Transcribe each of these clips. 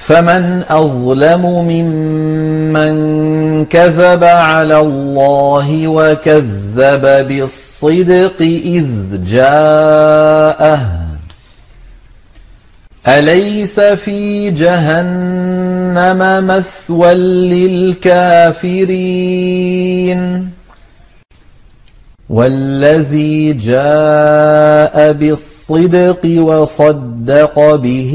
فمن أظلم ممن كذب على الله وكذب بالصدق إذ جاءه أليس في جهنم مثوى للكافرين والذي جاء بالصدق وصدق به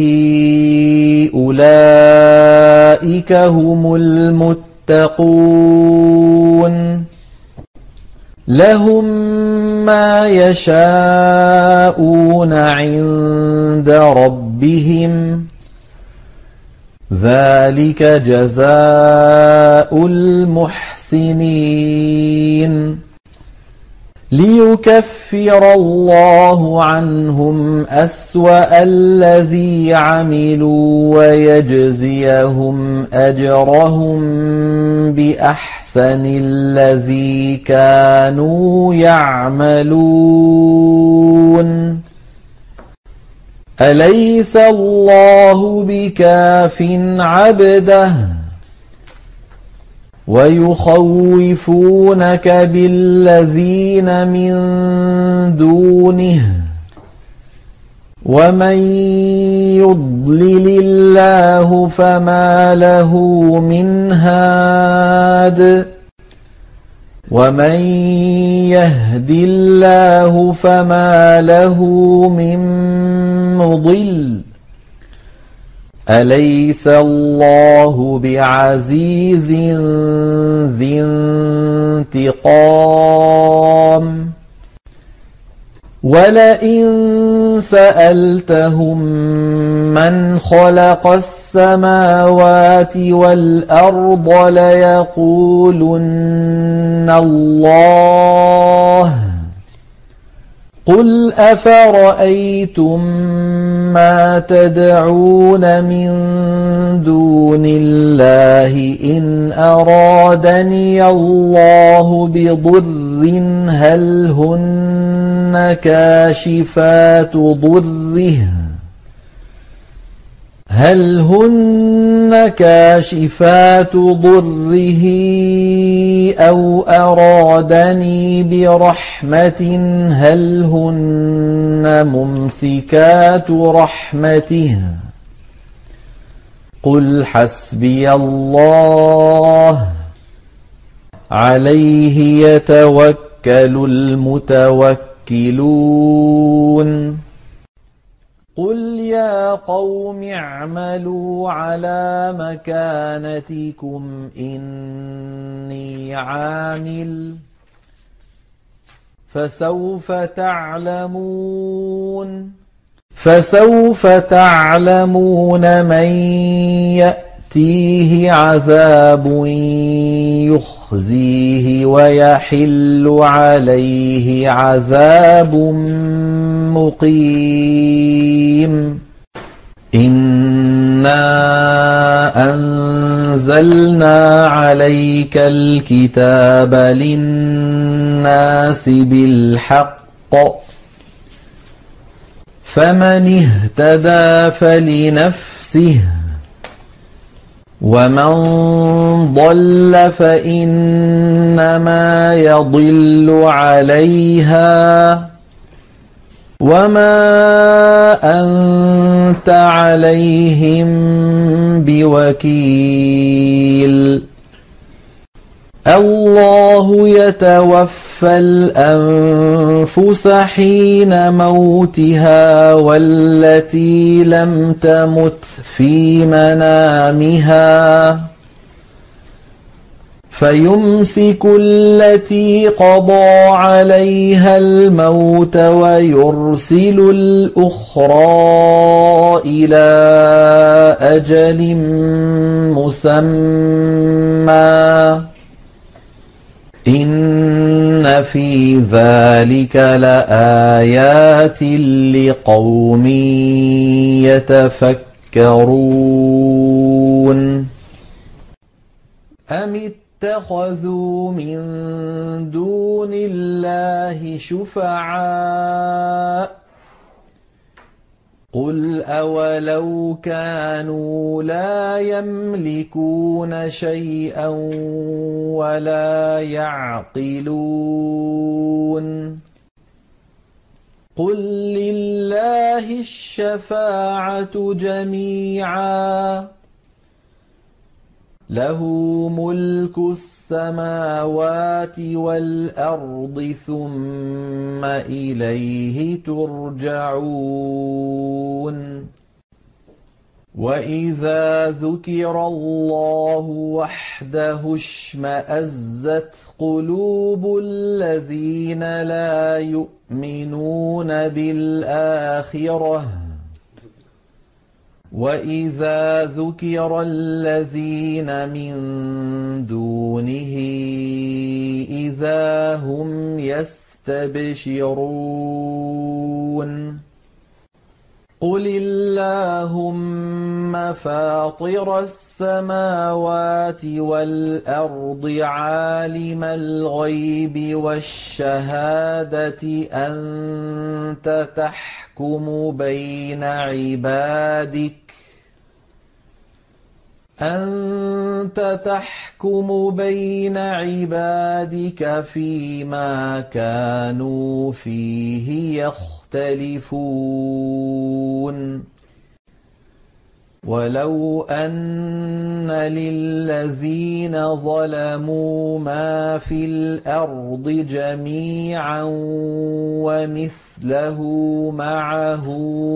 أولئك هم المتقون لهم ما يشاءون عند ربهم ذلك جزاء المحسنين ليكفر الله عنهم أسوأ الذي عملوا ويجزيهم أجرهم بأحسن الذي كانوا يعملون أليس الله بكاف عبده ويخوفونك بالذين من دونه ومن يضلل الله فما له من هاد ومن يهد الله فما له من مضل أليس الله بعزيز ذي انتقام ولئن سألتهم من خلق السماوات والأرض ليقولن الله قل أفرأيتم ما تدعون من دون الله إن أرادني الله بضر هل هن كاشفات ضره أو أرادني برحمة هل هن ممسكات رحمته قل حسبي الله عليه يتوكل المتوكلون قل يا قوم اعملوا على مكانتكم إني عامل فسوف تعلمون من يأتيه عذاب يخزيه ويحل عليه عذاب مقيم إنا أنزلنا عليك الكتاب للناس بالحق فمن اهتدى فلنفسه ومن ضل فإنما يضل عليها وما أنت عليهم بوكيل الله يتوفى الأنفس حين موتها والتي لم تمت في منامها فيمسك التي قضى عليها الموت ويرسل الأخرى إلى أجل مسمى إن في ذلك لآيات لقوم يتفكرون أم اتخذوا من دون الله شفعاء قُلْ أَوَلَوْ كَانُوا لَا يَمْلِكُونَ شَيْئًا وَلَا يَعْقِلُونَ قُل لِّلَّهِ الشَّفَاعَةُ جَمِيعًا لَّهُ مُلْكُ السَّمَاوَاتِ وَالْأَرْضِ ثُمَّ إِلَيْهِ تُرْجَعُونَ وَإِذَا ذُكِرَ اللَّهُ وَحْدَهُ اشْمَأَزَّتْ قُلُوبُ الَّذِينَ لَا يُؤْمِنُونَ بِالْآخِرَةِ وَإِذَا ذُكِرَ الَّذِينَ مِن دُونِهِ إِذَا هُمْ يَسْتَبْشِرُونَ قُلِ اللَّهُمَّ فَاطِرَ السَّمَاوَاتِ وَالْأَرْضِ عَالِمَ الْغَيْبِ وَالشَّهَادَةِ أَنتَ تحكم بين عبادك فيما كانوا فيه يختلفون ولو أن للذين ظلموا ما في الأرض جميعا ومثله معه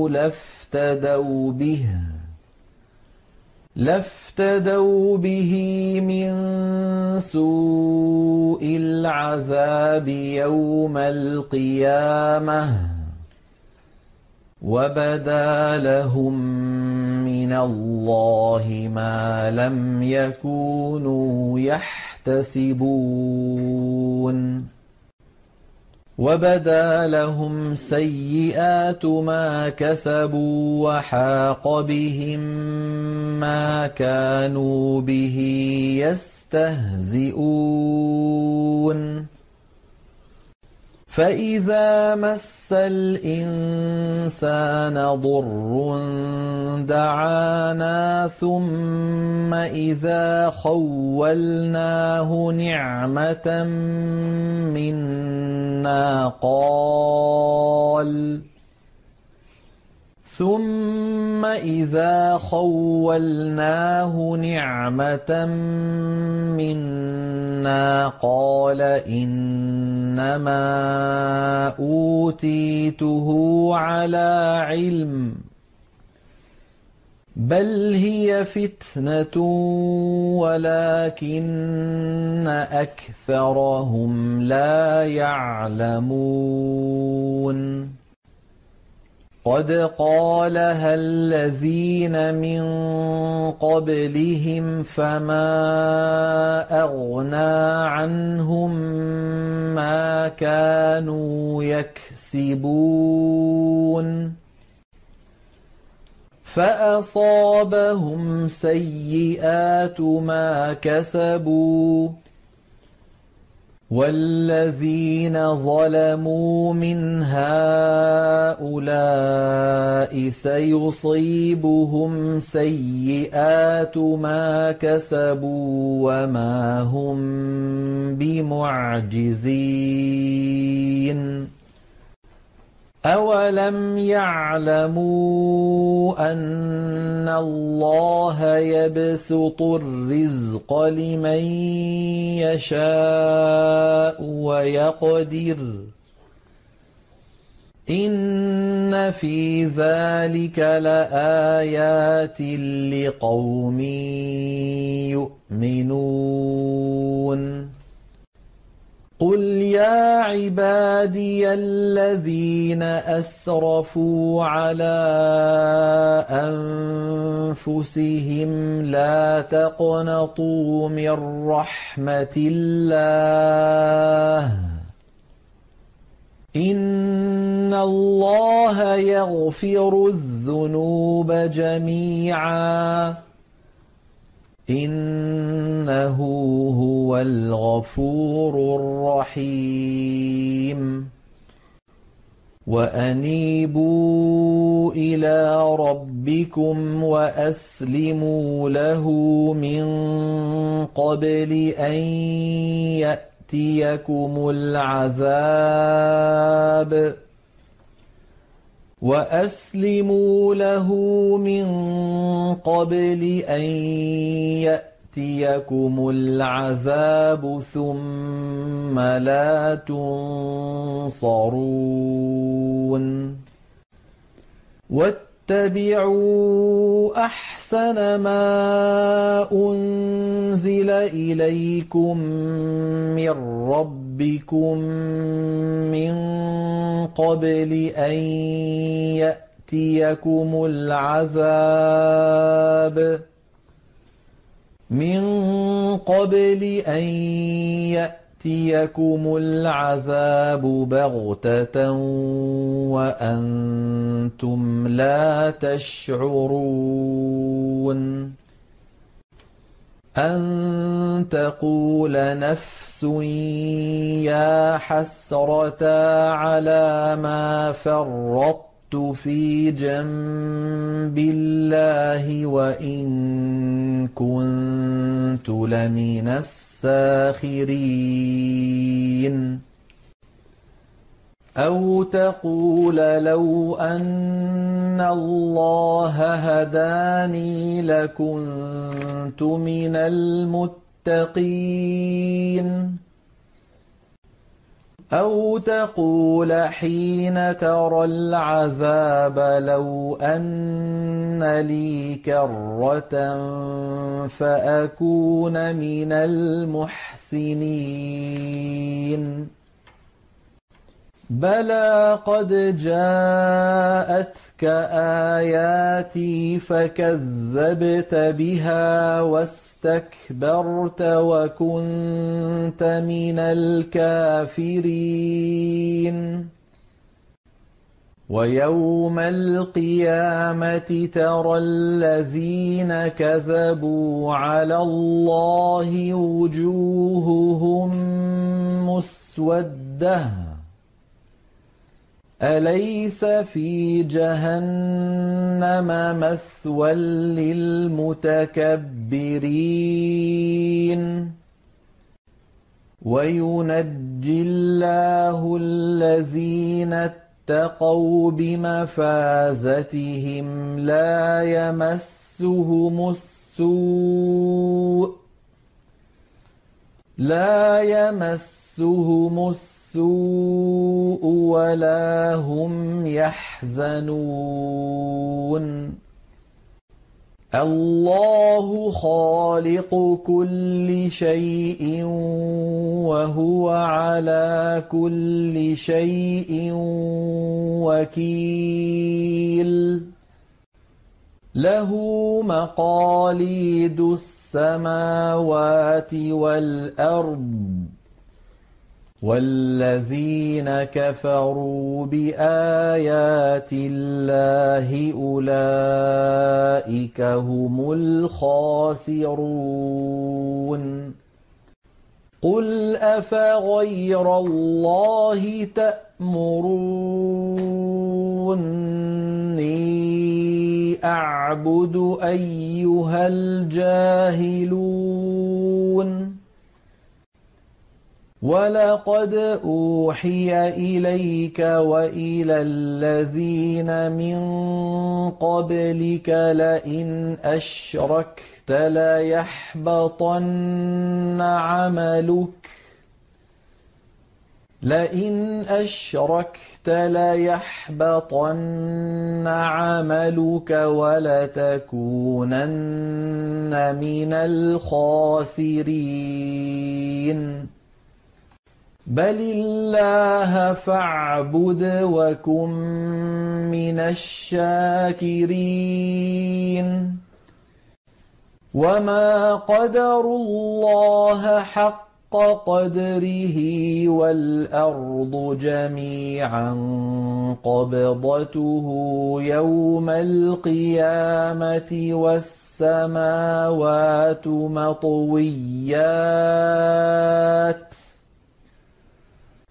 لافتدوا به من سوء العذاب يوم القيامة وبدا لهم من الله ما لم يكونوا يحتسبون وبدا لهم سيئات ما كسبوا وحاق بهم ما كانوا به يستهزئون فإذا مس الإنسان ضر دعانا ثم إذا خولناه نعمة منا قال إنما أوتيته على علم بل هي فتنة ولكن أكثرهم لا يعلمون قد قالها الذين من قبلهم فما أغنى عنهم ما كانوا يكسبون فأصابهم سيئات ما كسبوا والذين ظلموا من هؤلاء سيصيبهم سيئات ما كسبوا وما هم بمعجزين أولم يعلموا أن الله يبسط الرزق لمن يشاء ويقدر إن في ذلك لآيات لقوم يؤمنون قل يا عبادي الذين أسرفوا على أنفسهم لا تقنطوا من رحمة الله إن الله يغفر الذنوب جميعا إنه هو الغفور الرحيم وأنيبوا إلى ربكم وأسلموا له من قبل أن يأتيكم العذاب ثم لا تنصرون واتبعوا أحسن ما أنزل إليكم من ربكم من قبل أن يأتيكم العذاب بغتة وأنتم لا تشعرون أن تقول نفس يا حسرة على ما فرطت في جنب الله وإن كنت لمن الساخرين أو تقول لو أن الله هداني لكنت من المتقين أو تقول حين ترى العذاب لو أن لي كرة فأكون من المحسنين بلى قد جاءتك آياتي فكذبت بها واستكبرت وكنت من الكافرين ويوم القيامة ترى الذين كذبوا على الله وجوههم مسودة أليس في جهنم مثوى للمتكبرين وينجي الله الذين اتقوا بمفازتهم لا يمسهم السوء ولا هم يحزنون الله خالق كل شيء وهو على كل شيء وكيل له مقاليد السماوات والأرض والذين كفروا بآيات الله أولئك هم الخاسرون قل أفغير الله تأمروني أعبد أيها الجاهلون ولقد أوحي إليك وإلى الذين من قبلك لئن أشركت ليحبطن عملك ولتكونن من الخاسرين بل الله فاعبد وكن من الشاكرين وما قدروا الله حق قدره والأرض جميعا قبضته يوم القيامة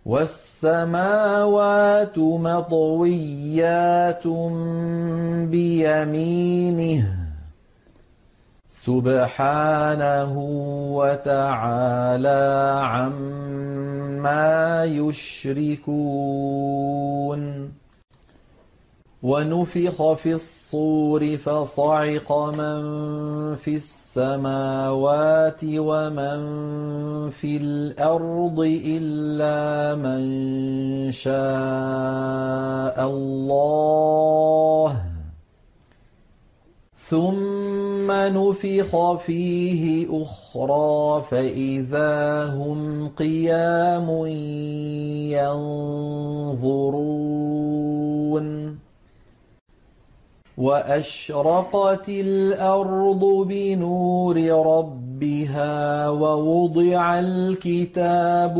وَالسَّمَاوَاتُ مَطْوِيَّاتٌ بِيَمِينِهِ سُبْحَانَهُ وَتَعَالَىٰ عَمَّا يُشْرِكُونَ وَنُفِخَ فِي الصُّورِ فَصَعِقَ مَن فِي السَّمَاوَاتِ وَمَن فِي الْأَرْضِ إِلَّا مَن شَاءَ اللَّهُ ثُمَّ نُفِخَ فِيهِ أُخْرَىٰ فَإِذَا هُمْ قِيَامٌ يَنظُرُونَ وَأَشْرَقَتِ الْأَرْضُ بِنُورِ رَبِّهَا وَوُضِعَ الْكِتَابُ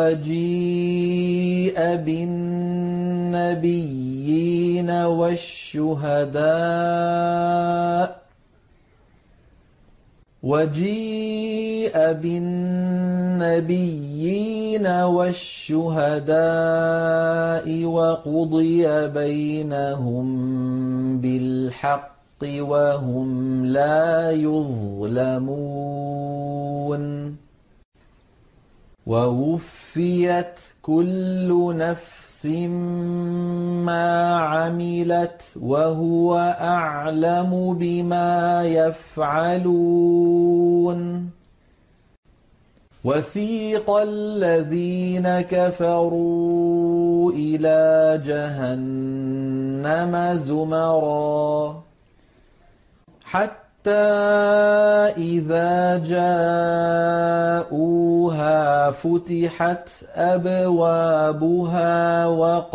وَجِيءَ بِالنَّبِيِّينَ وَالشُّهَدَاءِ وَقُضِيَ بَيْنَهُم بِالْحَقِّ وَهُمْ لَا يُظْلَمُونَ وَوُفِّيَتْ كُلُّ نَفْسٍ مَّا عَمِلَتْ وَهُوَ أَعْلَمُ بِمَا يَفْعَلُونَ وَسِيقَ الَّذِينَ كَفَرُوا إِلَىٰ جَهَنَّمَ زُمَرًا حَتَّىٰ إِذَا جَاءُوهَا فُتِحَتْ أَبْوَابُهَا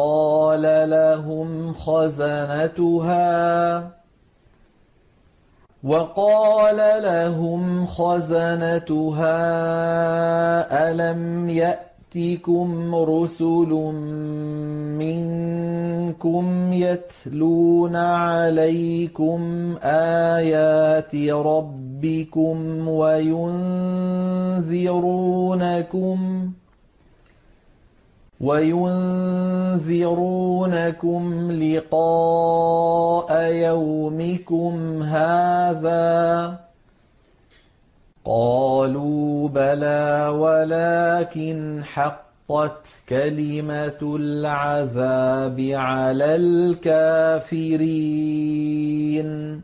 وَقَالَ لَهُمْ خَزَنَتُهَا أَلَمْ يَأْتِكُمْ رُسُلٌ مِّنكُمْ يَتْلُونَ عَلَيْكُمْ آيَاتِ رَبِّكُمْ وَيُنذِرُونَكُمْ لِقَاءَ يَوْمِكُمْ هَٰذَا ۚ قَالُوا بَلَىٰ وَلَٰكِنْ حَقَّتْ كَلِمَةُ الْعَذَابِ عَلَى الْكَافِرِينَ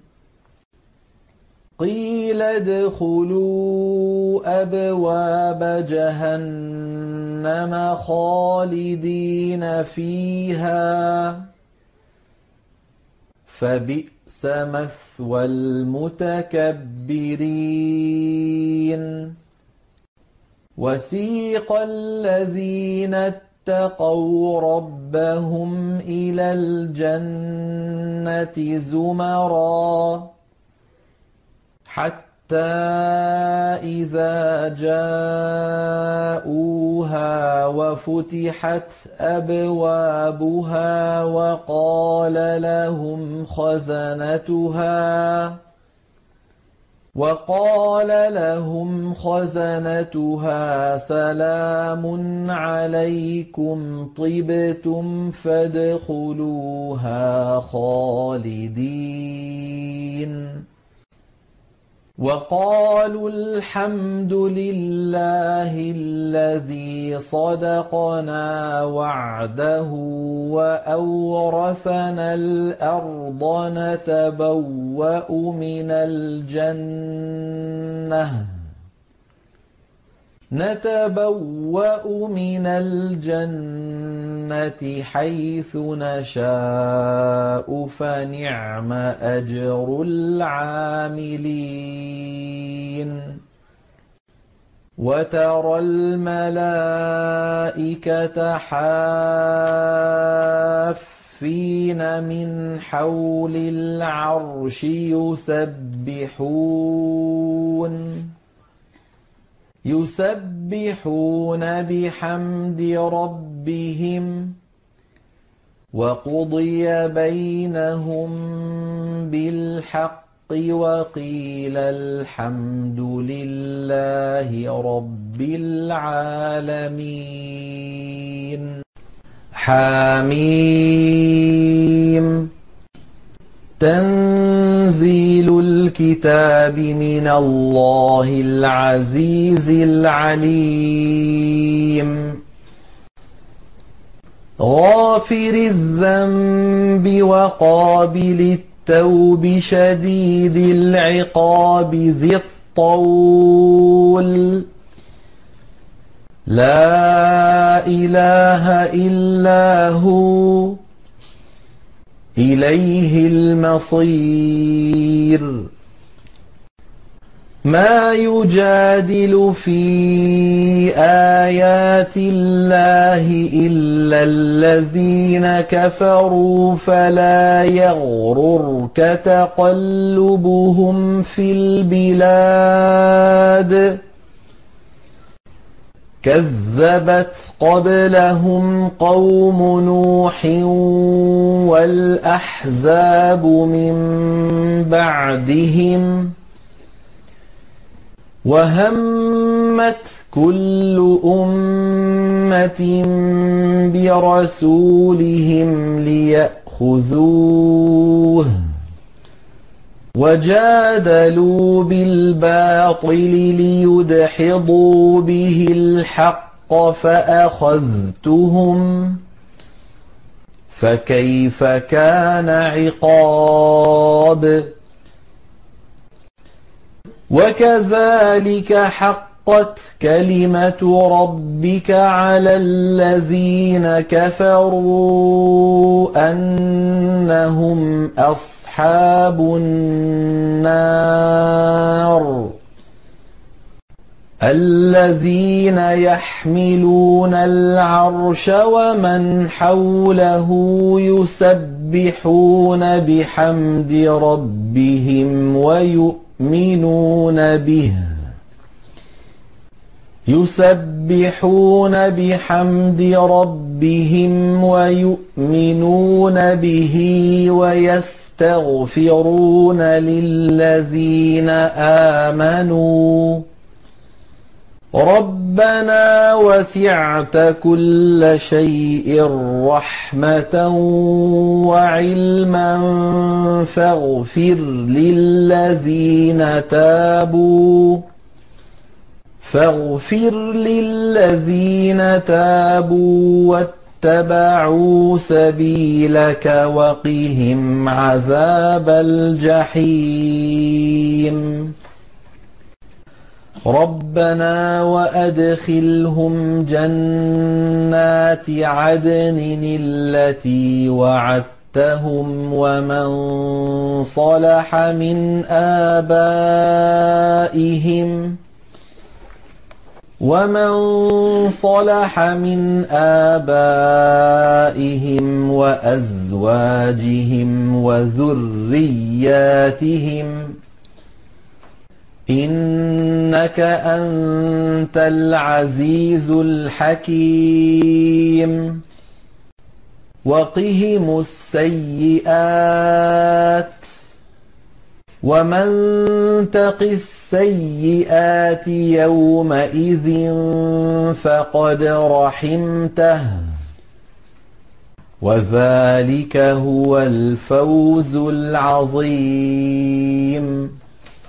قِيلَ ادْخُلُوا أَبْوَابَ جَهَنَّمَ خَالِدِينَ فِيهَا فَبِئْسَ مَثْوَى الْمُتَكَبِّرِينَ وَسِيقَ الَّذِينَ اتَّقَوْا رَبَّهُمْ إِلَى الْجَنَّةِ زُمَرًا حَتَّىٰ إِذَا جَاءُوهَا وَفُتِحَتْ أَبْوَابُهَا وَقَالَ لَهُمْ خَزَنَتُهَا سَلَامٌ عَلَيْكُمْ طِبْتُمْ فَادْخُلُوهَا خَالِدِينَ وَقَالُوا الْحَمْدُ لِلَّهِ الَّذِي صَدَقَنَا وَعْدَهُ وَأَوْرَثَنَا الْأَرْضَ نَتَبَوَّأُ مِنَ الْجَنَّةِ حَيْثُ نَشَاءُ فَنِعْمَ أَجْرُ الْعَامِلِينَ وَتَرَى الْمَلَائِكَةَ حَافِّينَ مِنْ حَوْلِ الْعَرْشِ يُسَبِّحُونَ بِحَمْدِ رَبِّهِمْ وَقُضِيَ بَيْنَهُم بِالْحَقِّ وقيل الحمد لله رب العالمين. حميم. تنزيل الكتاب من الله العزيز العليم. غافر الذنب وقابل التوب شديد العقاب ذي الطول. لا إله إلا هو إليه المصير. ما يجادل في آيات الله إلا الذين كفروا فلا يغررك تقلبهم في البلاد. كذبت قبلهم قوم نوح والأحزاب من بعدهم وهمت كل أمة برسولهم ليأخذوه وجادلوا بالباطل ليدحضوا به الحق فأخذتهم فكيف كان عقاب. وكذلك حقت كلمة ربك على الذين كفروا أنهم أصحاب النار. الذين يحملون العرش ومن حوله يسبحون بحمد ربهم ويؤمنون به ويستغفرون للذين آمنوا ربنا وسعت كل شيء رحمة وعلما فاغفر للذين تابوا واتبعوا سبيلك وقهم عذاب الجحيم. ربنا وأدخلهم جنات عدن التي وعدتهم ومن صلح من آبائهم وأزواجهم وذرياتهم إنك أنت العزيز الحكيم. وقهم السيئات ومن تق السيئات يومئذ فقد رحمته وذلك هو الفوز العظيم.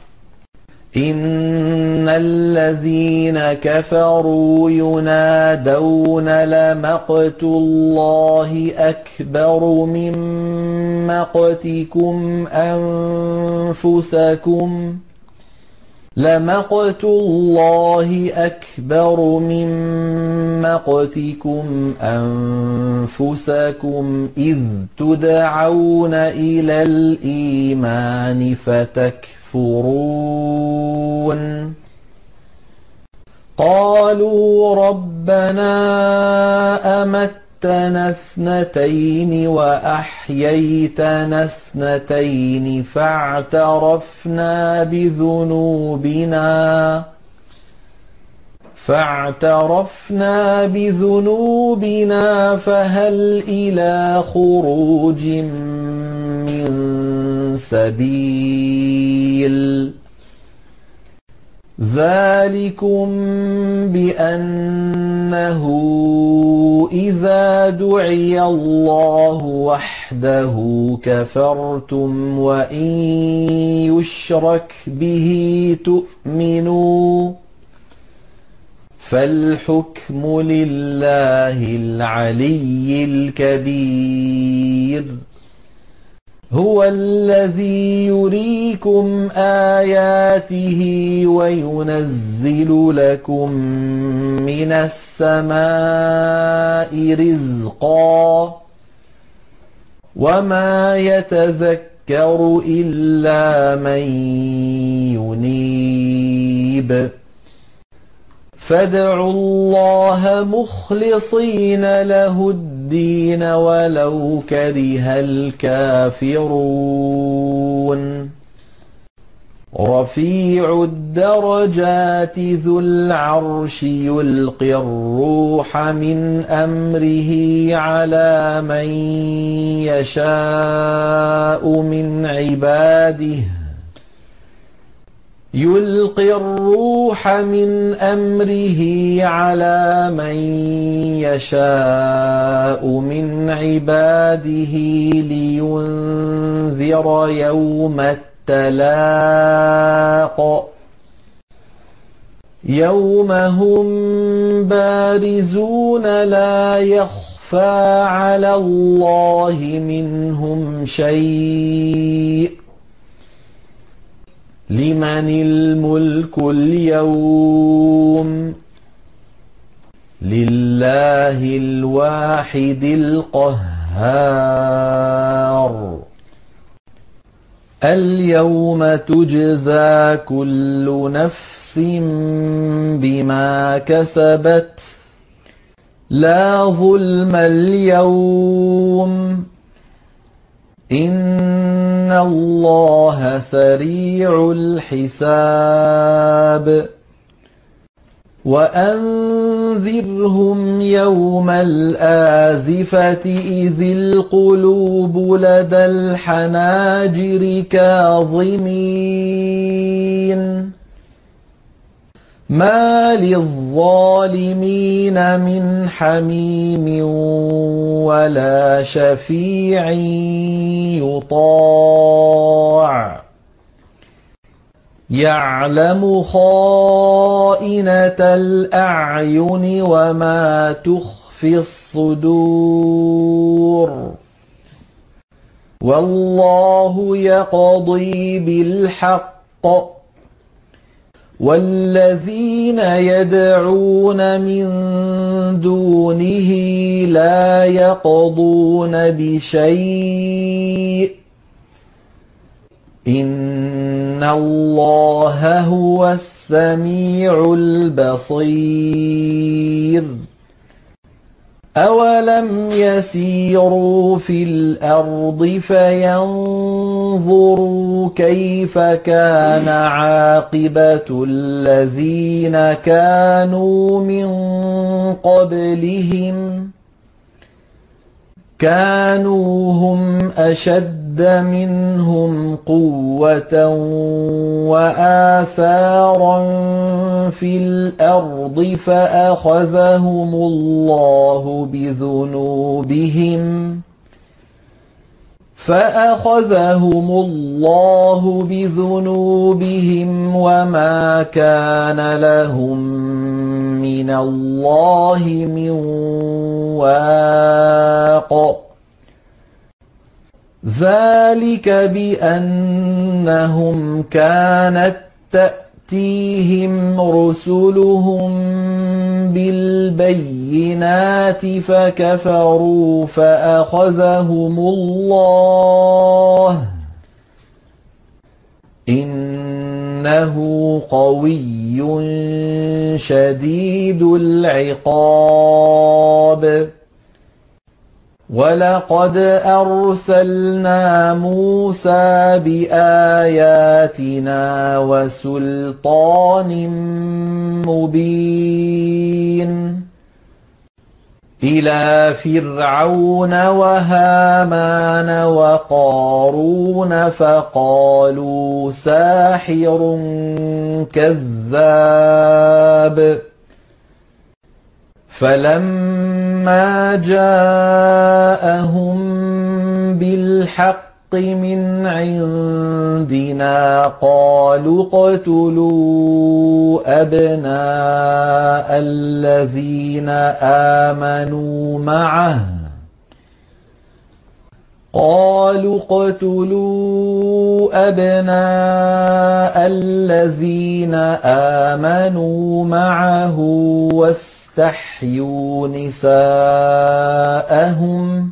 إن الذين كفروا ينادون لمقت الله أكبر من مقتكم أنفسكم إذ تدعون إلى الإيمان فتكفرون. قالوا ربنا أمتنا اثنتين وأحييتنا اثنتين فاعترفنا بذنوبنا فهل إلى خروج من سبيل ذلكم بأنه إذا دعي الله وحده كفرتم وإن يشرك به تؤمنوا فالحكم لله العلي الكبير هو الذي يريكم آياته وينزل لكم من السماء رزقا وما يتذكر إلا من ينيب فادعوا الله مخلصين له الدين ولو كره الكافرون رفيع الدرجات ذو العرش يلقي الروح من أمره على من يشاء من عباده يلقي الروح من أمره على من يشاء من عباده لينذر يوم التلاق يوم هم بارزون لا يخفى على الله منهم شيء لمن الملك اليوم لله الواحد القهار اليوم تجزى كل نفس بما كسبت لا ظلم اليوم إن الله سريع الحساب وأنذرهم يوم الآزفة إذ القلوب لدى الحناجر كاظمين ما للظالمين من حميم ولا شفيع يطاع يعلم خائنة الأعين وما تخفي الصدور والله يقضي بالحق والذين يدعون من دونه لا يقضون بشيء إن الله هو السميع البصير أولم يسيروا في الأرض فينظروا كيف كان عاقبة الذين كانوا من قبلهم كانوا هم أشد منهم قوة وآثارا في الأرض فأخذهم الله بذنوبهم وما كان لهم من الله من واق ذلك بأنهم كانت تأتيهم رسلهم بالبينات فكفروا فأخذهم الله إنه قوي شديد العقاب ولقد أرسلنا موسى بآياتنا وسلطان مبين إلى فرعون وهامان وقارون فقالوا ساحر كذاب فلما جاءهم بالحق من عندنا قالوا اقتلوا أبناء الذين آمنوا معه واستحيوا نساءهم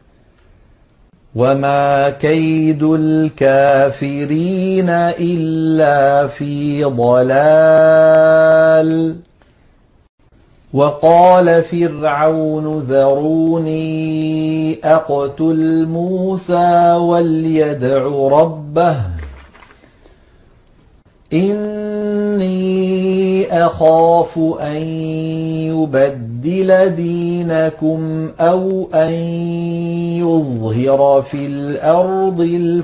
وما كيد الكافرين إلا في ضلال وقال فرعون ذروني أقتل موسى وليدع ربه إني أخاف أن يبدل دينكم أو أن يظهر في الأرض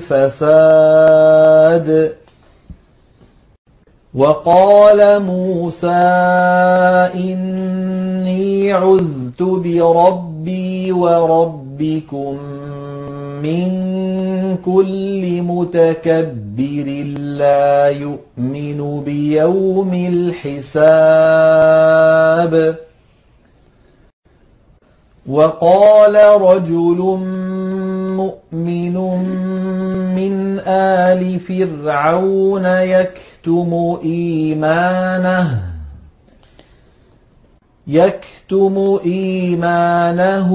الفساد وقال موسى إني عذت بربي وربكم من كل متكبر لا يؤمن بيوم الحساب وقال رجل مؤمن من آل فرعون يكتم إيمانه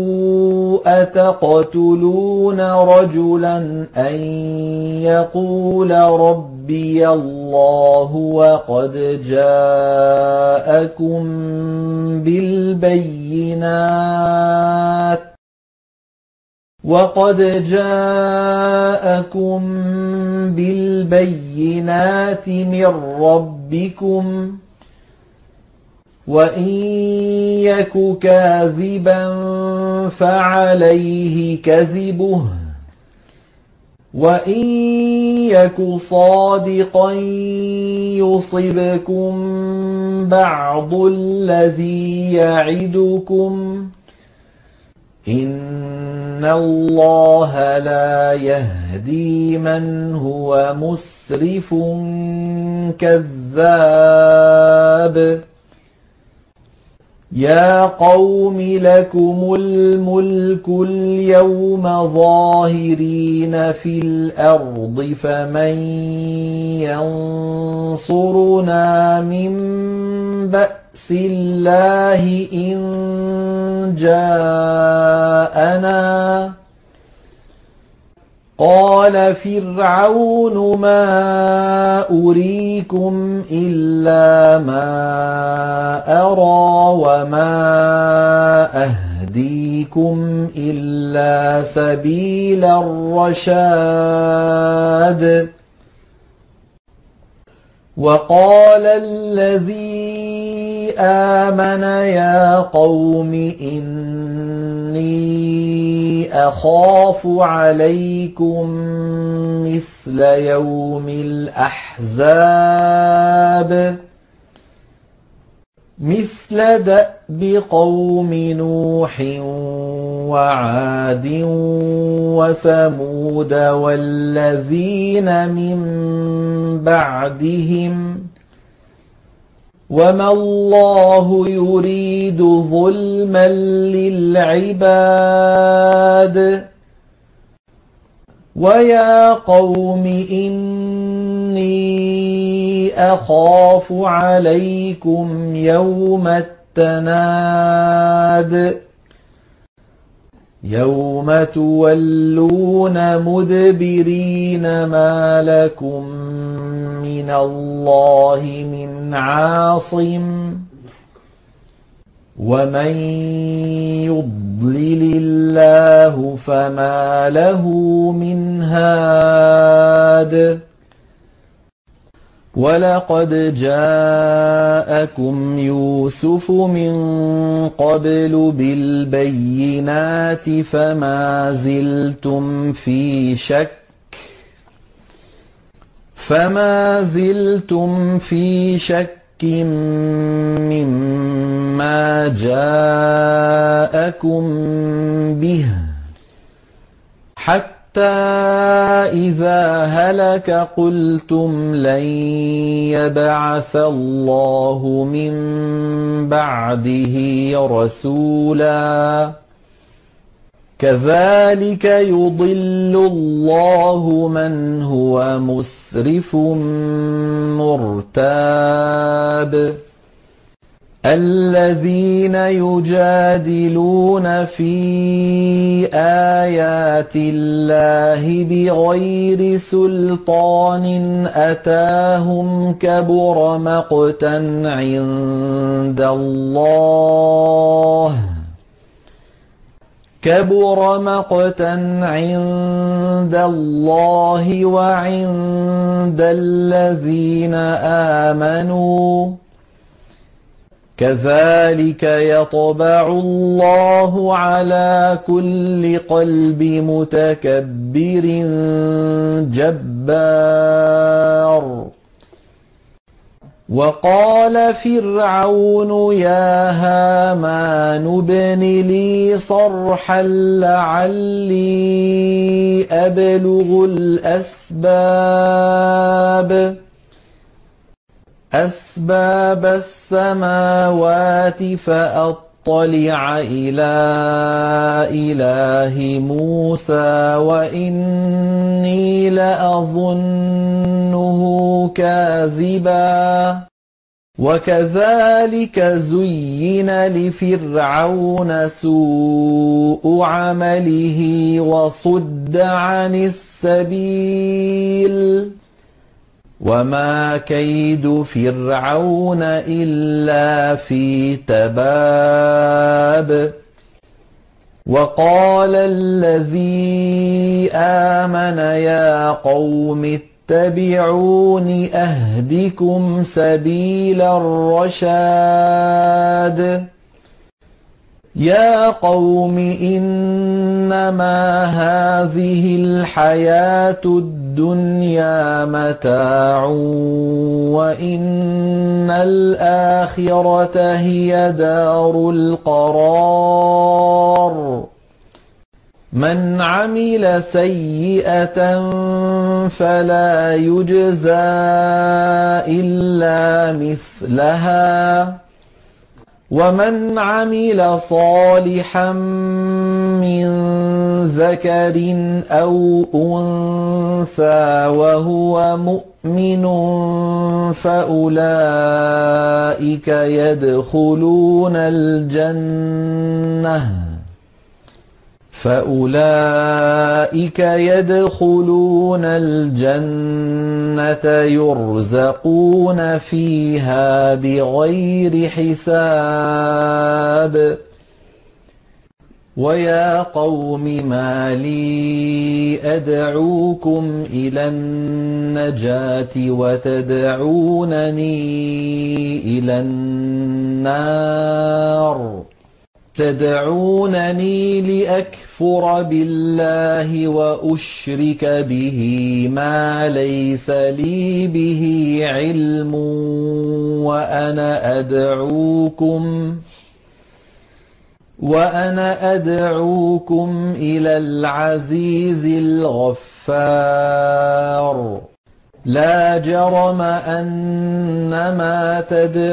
أتقتلون رجلا أن يقول ربي الله وقد جاءكم بالبينات من ربكم وإن يك كاذبا فعليه كذبه وإن يك صادقا يصبكم بعض الذي يعدكم إن الله لا يهدي من هو مسرف كذاب يا قوم لكم الملك اليوم ظاهرين في الأرض فمن ينصرنا من بأس الله إن جاءنا قال فرعون ما أريكم إلا ما أرى وما أهديكم إلا سبيل الرشاد وقال الذي آمن يا قوم إني أخاف عليكم مثل يوم الأحزاب مثل دأب قوم نوح وعاد وثمود والذين من بعدهم وما الله يريد ظلما للعباد ويا قوم إني أخاف عليكم يوم التناد يوم تولون مدبرين ما لكم من الله من عاصم ومن يضلل الله فما له من هاد وَلَقَدْ جَاءَكُمْ يُوسُفُ مِن قَبْلُ بِالْبَيِّنَاتِ فَمَا زِلْتُمْ فِي شَكٍّ مِّمَّا جَاءَكُم بِهِ حَتَّىٰ إِذَا هَلَكَ قُلْتُمْ لَن يَبْعَثَ اللَّهُ مِن بَعْدِهِ رَسُولًا كَذَٰلِكَ يُضِلُّ اللَّهُ مَنْ هُوَ مُسْرِفٌ مُّرْتَابٌ الَّذِينَ يُجَادِلُونَ فِي آيَاتِ اللَّهِ بِغَيْرِ سُلْطَانٍ أَتَاهُمْ كَبُرَ مَقْتًا عِندَ اللَّهِ وَعِندَ الَّذِينَ آمَنُوا كَذَٰلِكَ يَطْبَعُ اللَّهُ عَلَىٰ كُلِّ قَلْبِ مُتَكَبِّرٍ جَبَّارٍ وَقَالَ فِرْعَوْنُ يَا هَامَانُ ابْنِ لِي صَرْحًا لَّعَلِّي أَبْلُغُ أَسْبَابَ السَّمَاوَاتِ فَأَطَّلِعَ إِلَىٰ إِلَٰهِ مُوسَىٰ وَإِنِّي لَأَظُنُّهُ كَاذِبًا وَكَذَٰلِكَ زُيِّنَ لِفِرْعَوْنَ سُوءُ عَمَلِهِ وَصُدَّ عَنِ السَّبِيلِ وَمَا كَيْدُ فِرْعَوْنَ إِلَّا فِي تَبَابٍ وَقَالَ الَّذِي آمَنَ يَا قَوْمِ اتَّبِعُونِ أَهْدِكُمْ سَبِيلَ الرَّشَادِ يَا قَوْمِ إِنَّمَا هَٰذِهِ الْحَيَاةُ الدُّنْيَا مَتَاعٌ وَإِنَّ الْآخِرَةَ هِيَ دَارُ الْقَرَارِ مَنْ عَمِلَ سَيِّئَةً فَلَا يُجْزَىٰ إِلَّا مِثْلَهَا وَمَنْ عَمِلَ صَالِحًا مِّن ذَكَرٍ أَوْ أُنثَىٰ وَهُوَ مُؤْمِنٌ فَأُولَٰئِكَ يَدْخُلُونَ الْجَنَّةَ يُرْزَقُونَ فِيهَا بِغَيْرِ حِسَابٍ وَيَا قَوْمِ مَا لِي أَدْعُوكُمْ إِلَى النَّجَاةِ وَتَدْعُونَنِي إِلَى النَّارِ تدعونني لأكفر بالله وأشرك به ما ليس لي به علم وأنا أدعوكم إلى العزيز الغفار لا جرم أن ما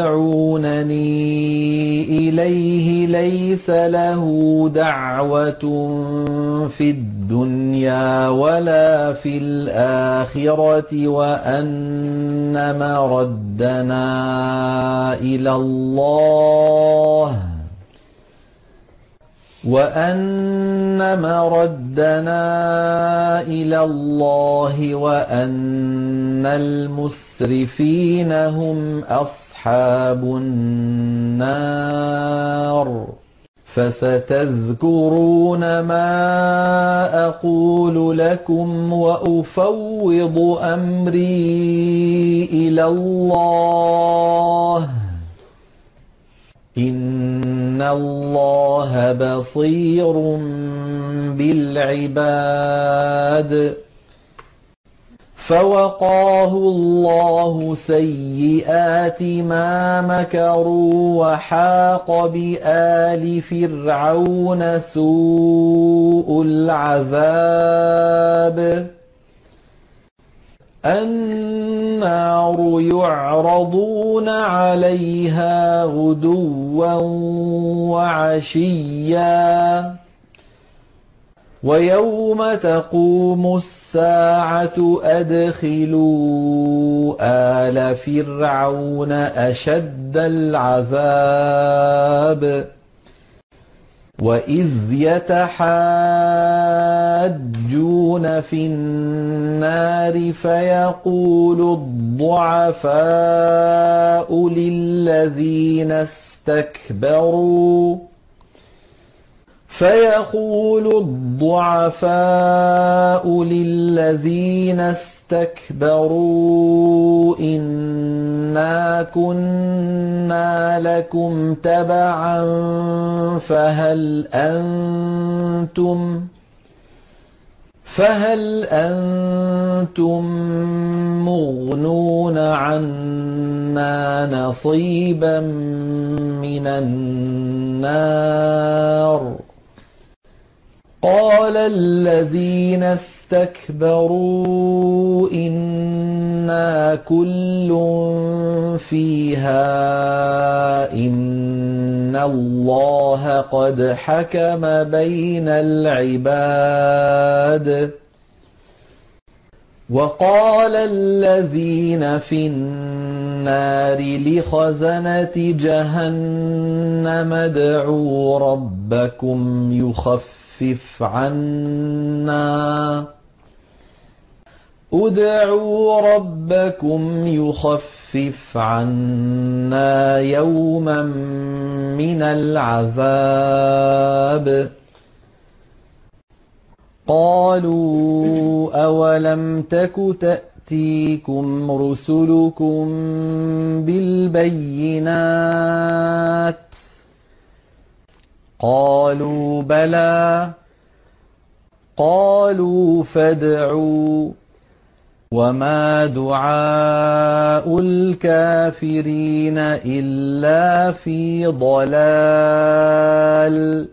تدعونني إليه ليس له دعوة في الدنيا ولا في الآخرة وأن مردنا إلى الله وأن المسرفين هم أصحاب النار فستذكرون ما أقول لكم وأفوض أمري إلى الله إن الله بصير بالعباد. فوقاه الله سيئات ما مكروا وحاق بآل فرعون سوء العذاب. النار يعرضون عليها غدوا وعشيا ويوم تقوم الساعة أدخلوا آل فرعون أشد العذاب. وإذ يتحاجون في النار فيقول الضعفاء للذين استكبروا إنا كنا لكم تبعا فهل أنتم مغنون عنا نصيبا من النار. قال الذين استكبروا إنا كل فيها إن الله قد حكم بين العباد. وقال الذين في النار لخزنة جهنم ادعوا ربكم يخفف عنا يوما من العذاب. قالوا أولم تك تأتيكم رسلكم بالبينات قالوا بلى. قالوا فادعوا وما دعاء الكافرين إلا في ضلال.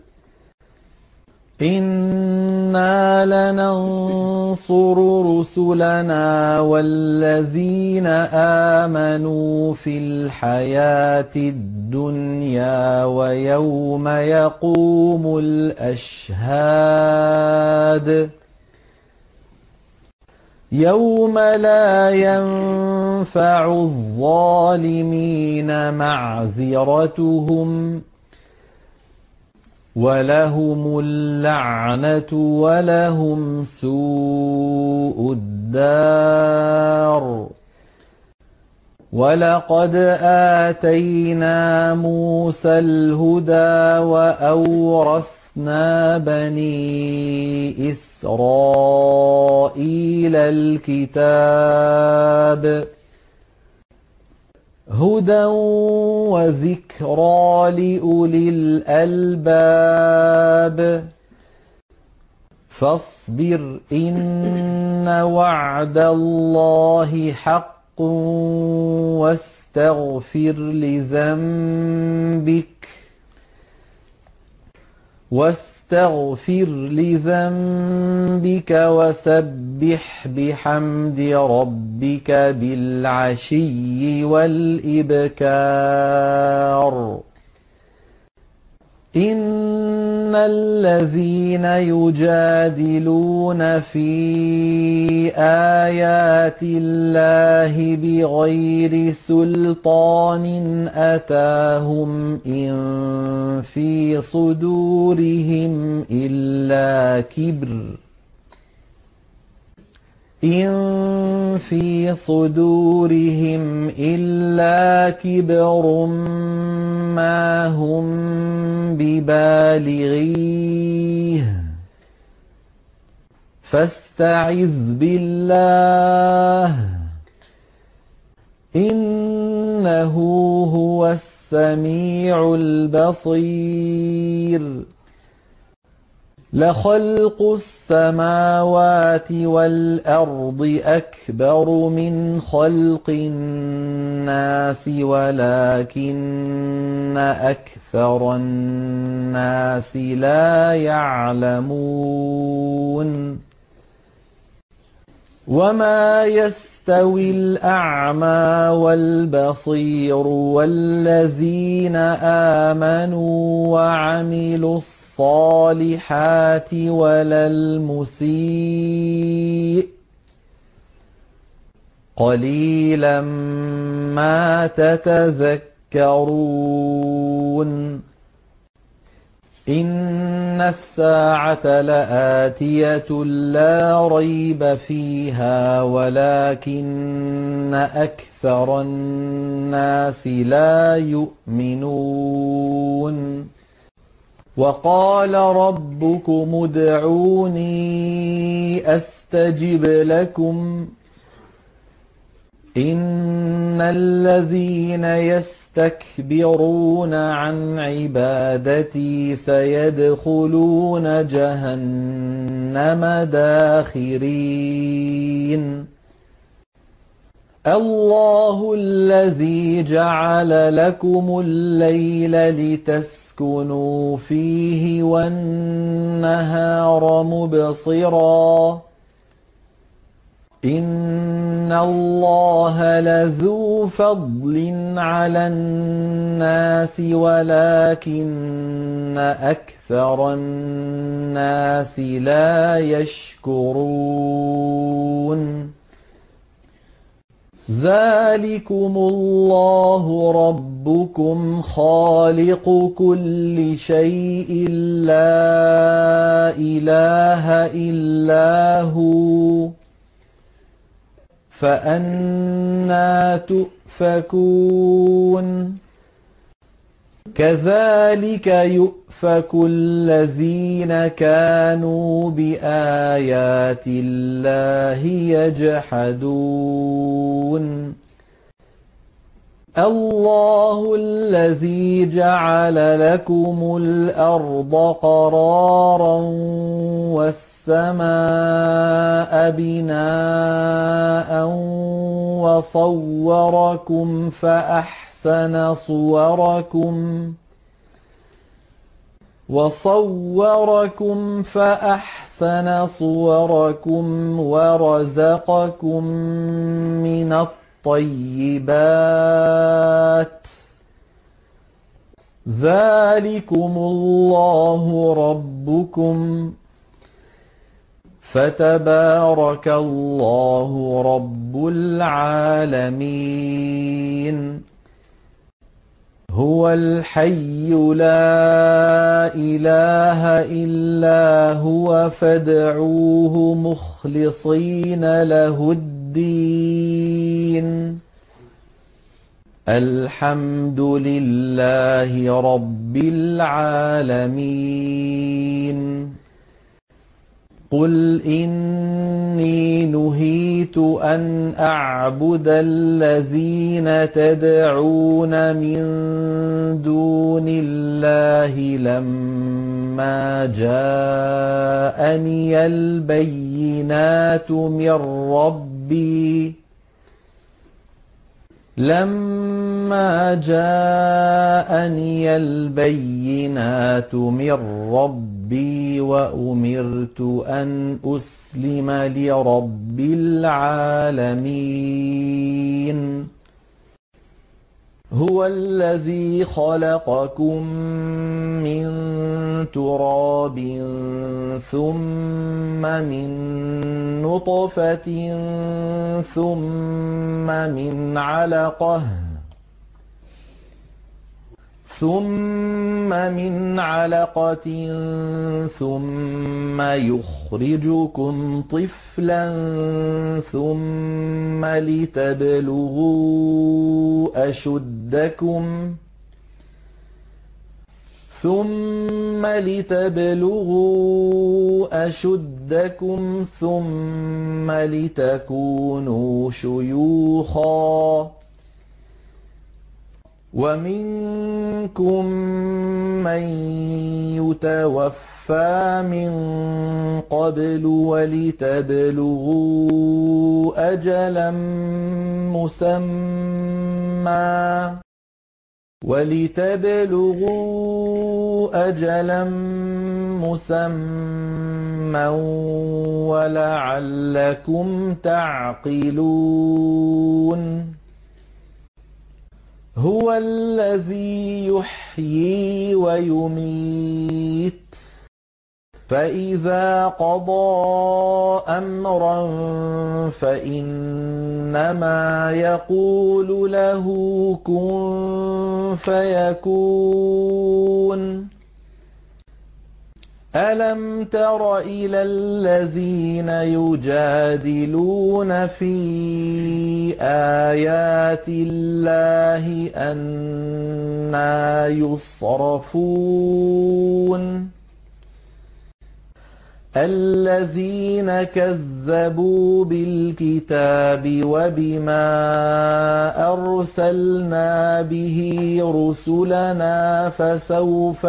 إنا لننصر رسلنا والذين آمنوا في الحياة الدنيا ويوم يقوم الأشهاد. يوم لا ينفع الظالمين معذرتهم ولهم اللعنة ولهم سوء الدار. ولقد آتينا موسى الهدى وأورثنا بني إسرائيل الكتاب هدى وذكرى لأولي الألباب. فاصبر إن وعد الله حق واستغفر لذنبك وسبح بحمد ربك بالعشي والإبكار. إن الذين يجادلون في آيات الله بغير سلطان أتاهم إن في صدورهم إلا كبر ما هم ببالغيه فاستعذ بالله إنه هو السميع البصير لخلق السماوات والأرض أكبر من خلق الناس ولكن أكثر الناس لا يعلمون وما يستوي الأعمى والبصير والذين آمنوا وعملوا الصالحات ولا المسيء قليلا ما تتذكرون إن الساعة لآتية لا ريب فيها ولكن أكثر الناس لا يؤمنون وقال ربكم ادعوني أستجب لكم إن الذين يستكبرون عن عبادتي سيدخلون جهنم داخرين الله الذي جعل لكم الليل لتسكنوا فيه والنهار مبصرا إن الله لذو فضل على الناس ولكن أكثر الناس لا يشكرون ذلكم الله ربكم خالق كل شيء لا إله إلا هو فأنى تؤفكون كذلك يؤفك الذين كانوا بآيات الله يجحدون الله الذي جعل لكم الأرض قرارا والسماء بناء وصوركم فأحسن صوركم ورزقكم من الطيبات ذلكم الله ربكم فتبارك الله رب العالمين هو الحي لا إله إلا هو فادعوه مخلصين له الدين الحمد لله رب العالمين قل إني نهيت أن أعبد الذين تدعون من دون الله لما جاءني البينات من ربي وأمرت أن أسلم لرب العالمين هو الذي خلقكم من تراب ثم من نطفة ثم من علقة ثم يخرجكم طفلا ثم لتبلغوا ثم لتبلغوا أشدكم ثم لتكونوا شيوخا ومنكم من يتوفى من قبل ولتبلغوا أجلا مسمى ولعلكم تعقلون هو الذي يحيي ويميت فإذا قضى أمرا فإنما يقول له كن فيكون ألم تر إلى الذين يجادلون في آيات الله أنى يصرفون الذين كذبوا بالكتاب وبما أرسلنا به رسلنا فسوف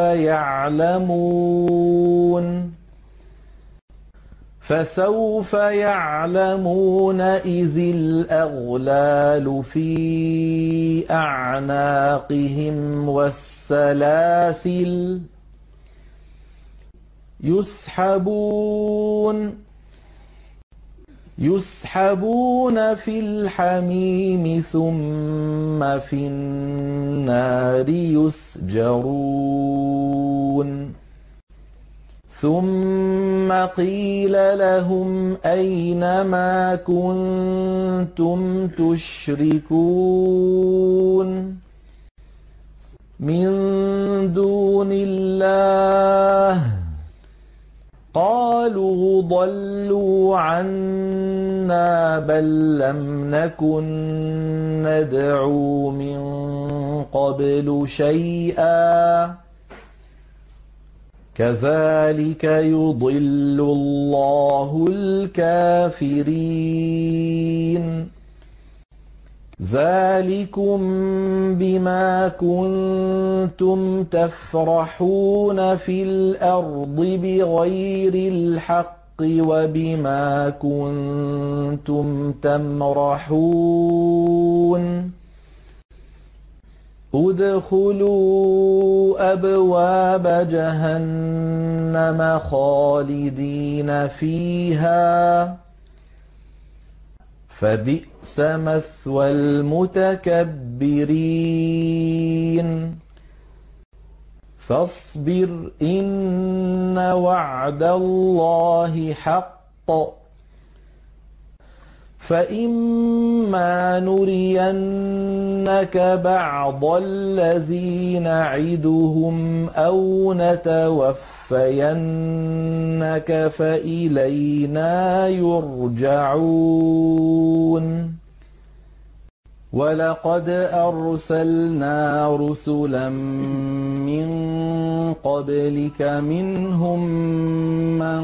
يعلمون إذ الأغلال في أعناقهم والسلاسل يسحبون في الحميم ثم في النار يسجرون ثم قيل لهم أين ما كنتم تشركون من دون الله قالوا ضلوا عنا بل لم نكن ندعو من قبل شيئا كذلك يضل الله الكافرين ذلكم بما كنتم تفرحون في الأرض بغير الحق وبما كنتم تمرحون ادخلوا أبواب جهنم خالدين فيها فبئس مثوى المتكبرين فاصبر إن وعد الله حق فإما نرينك بعض الذي نعدهم أو نتوفينك فإلينا يرجعون ولقد أرسلنا رسلا من قبلك منهم من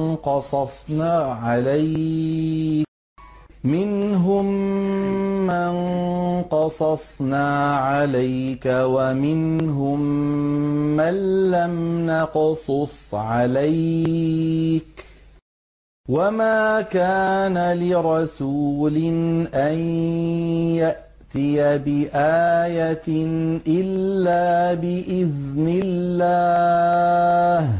قصصنا عليك ومنهم من لم نقصص عليك وما كان لرسول أن يأتي بآية إلا بإذن الله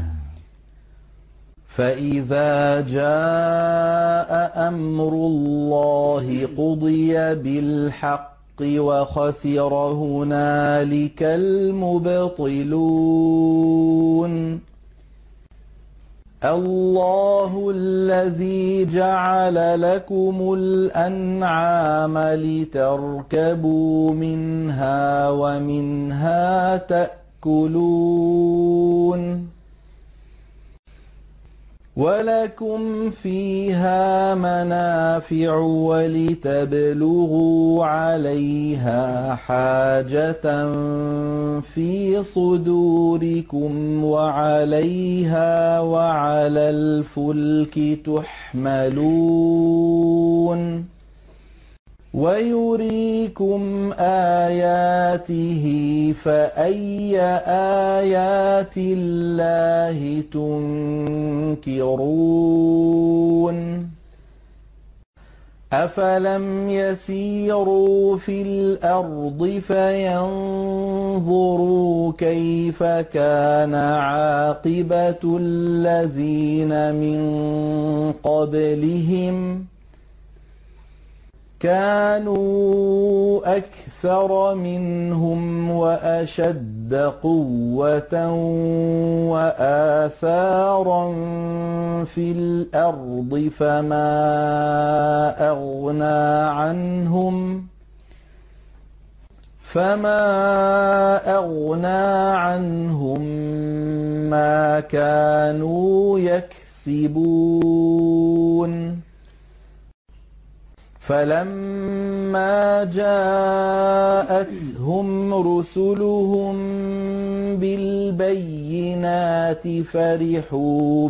فإذا جاء أمر الله قضي بالحق وخسر هنالك المبطلون الله الذي جعل لكم الأنعام لتركبوا منها ومنها تأكلون وَلَكُمْ فِيهَا مَنَافِعُ وَلِتَبْلُغُوا عَلَيْهَا حَاجَةً فِي صُدُورِكُمْ وَعَلَيْهَا وَعَلَى الْفُلْكِ تُحْمَلُونَ وَيُرِيكُمْ آيَاتِهِ فَأَيَّ آيَاتِ اللَّهِ تُنكِرُونَ أَفَلَمْ يَسِيرُوا فِي الْأَرْضِ فَيَنظُرُوا كَيْفَ كَانَ عَاقِبَةُ الَّذِينَ مِن قَبْلِهِمْ كانوا أكثر منهم وأشد قوة وآثارا في الأرض فما أغنى عنهم ما كانوا يكسبون فَلَمَّا جَاءَتْهُمْ رُسُلُهُم بِالْبَيِّنَاتِ فَرِحُوا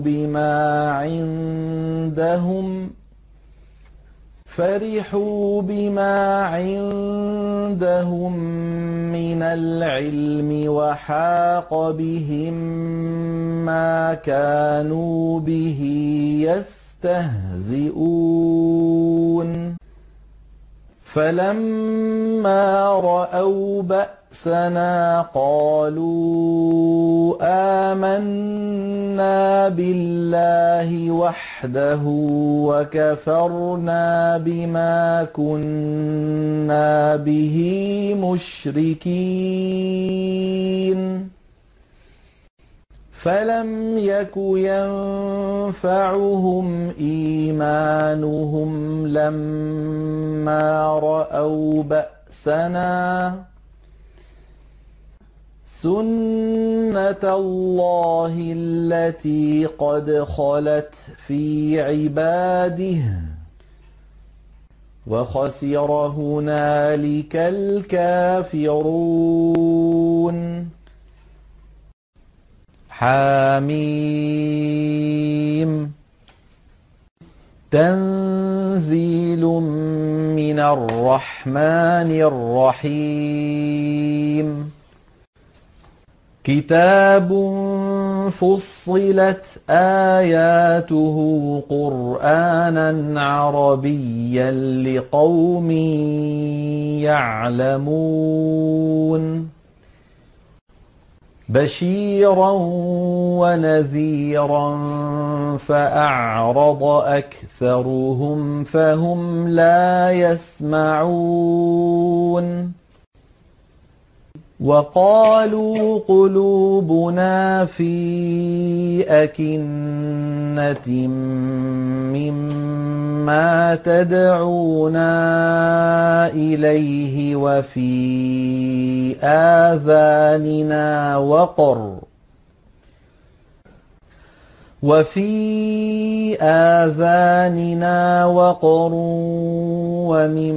بِمَا عِندَهُم مِّنَ الْعِلْمِ وَحَاقَ بِهِم مَّا كَانُوا بِهِ يَسْتَهْزِئُونَ فَلَمَّا رَأَوْا بَأْسَنَا قَالُوا آمَنَّا بِاللَّهِ وَحْدَهُ وَكَفَرْنَا بِمَا كُنَّا بِهِ مُشْرِكِينَ فَلَمْ يَكُ يَنفَعُهُمْ إِيمَانُهُمْ لَمَّا رَأَوْا بَأْسَنَا سُنَّتَ اللَّهِ الَّتِي قَدْ خَلَتْ فِي عِبَادِهِ وَخَسِرَ هُنَالِكَ الْكَافِرُونَ حاميم تنزيل من الرحمن الرحيم كتاب فصلت آياته قرآنا عربيا لقوم يعلمون بشيرا ونذيرا فأعرض أكثرهم فهم لا يسمعون وقالوا قلوبنا في أكنة مما تدعونا إليه وفي آذاننا وقر ومن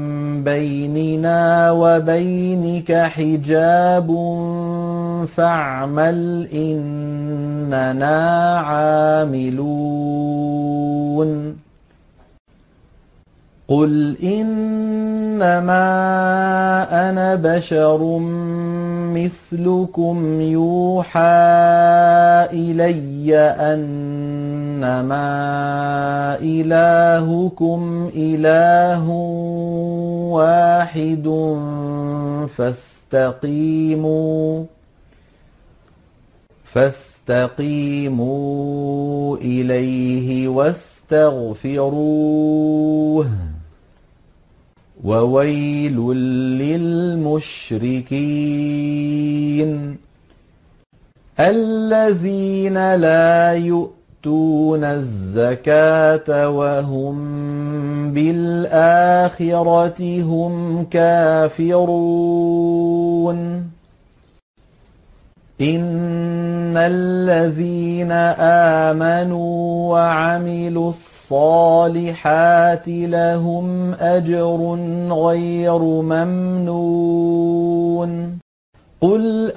بيننا وبينك حجاب فاعمل إننا عاملون قل إنما أنا بشر مثلكم يوحى إلي أنما إلهكم إله واحد فاستقيموا إليه واستغفروه وويل للمشركين الذين لا يؤتون الزكاة وهم بالآخرة هم كافرون إن الذين آمنوا وعملوا الصالحات لهم أجر غير ممنون قل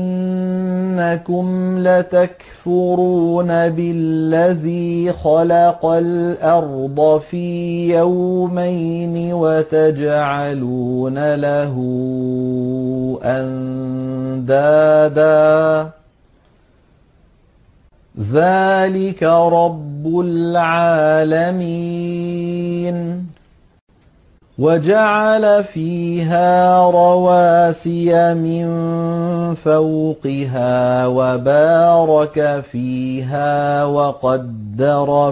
أئنكم لتكفرون بالذي خلق الأرض في يومين وتجعلون له أندادا ذلك رب العالمين وجعل فيها رواسي من فوقها وبارك فيها وقدر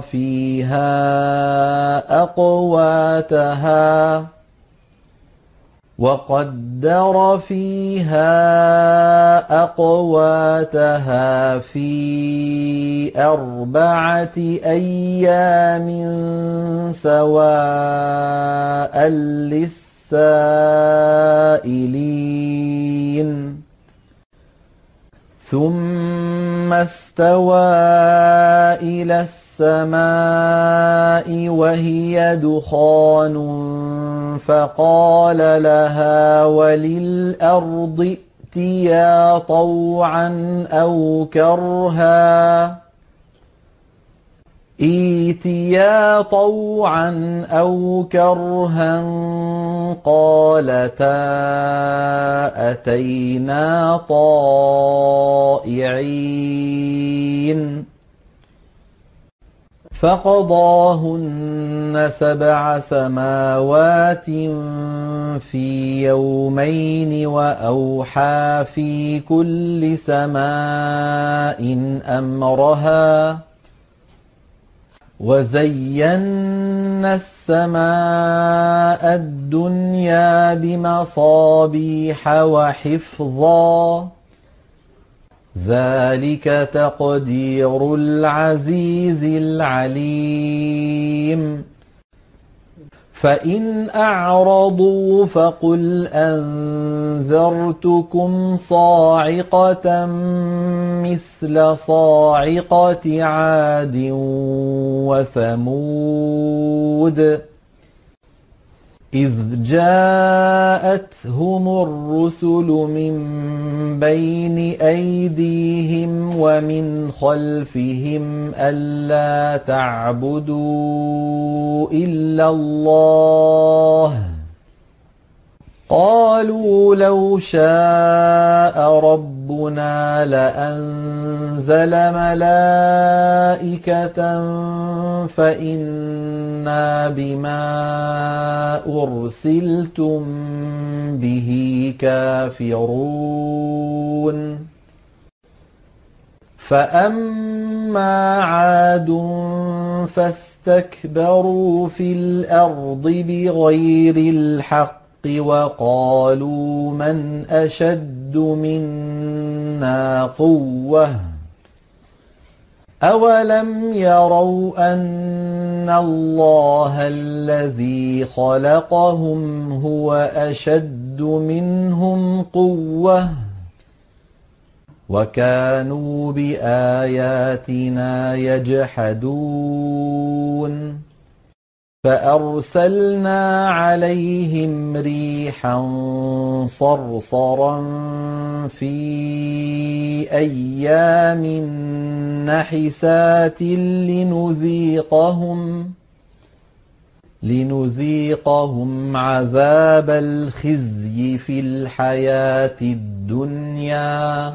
فيها أقواتها في 4 أيام سواء للسائلين ثم استوى إلى السماء وهي دخان فقال لها وللأرض ائتيا طوعا أو كرها قالتا أتينا طائعين فقضاهن 7 سماوات في يومين وأوحى في كل سماء أمرها وزينا السماء الدنيا بمصابيح وحفظا ذلك تقدير العزيز العليم فإن أعرضوا فقل أنذرتكم صاعقة مثل صاعقة عاد وثمود إذ جاءتهم الرسل من بين أيديهم ومن خلفهم ألا تعبدوا إلا الله قالوا لو شاء ربنا لأنزل ملائكة فإنا بما أرسلتم به كافرون فأما عاد فاستكبروا في الأرض بغير الحق وقالوا من أشد منا قوة أولم يروا أن الله الذي خلقهم هو أشد منهم قوة وكانوا بآياتنا يجحدون فأرسلنا عليهم ريحا صرصرا في أيام نحسات لنذيقهم عذاب الخزي في الحياة الدنيا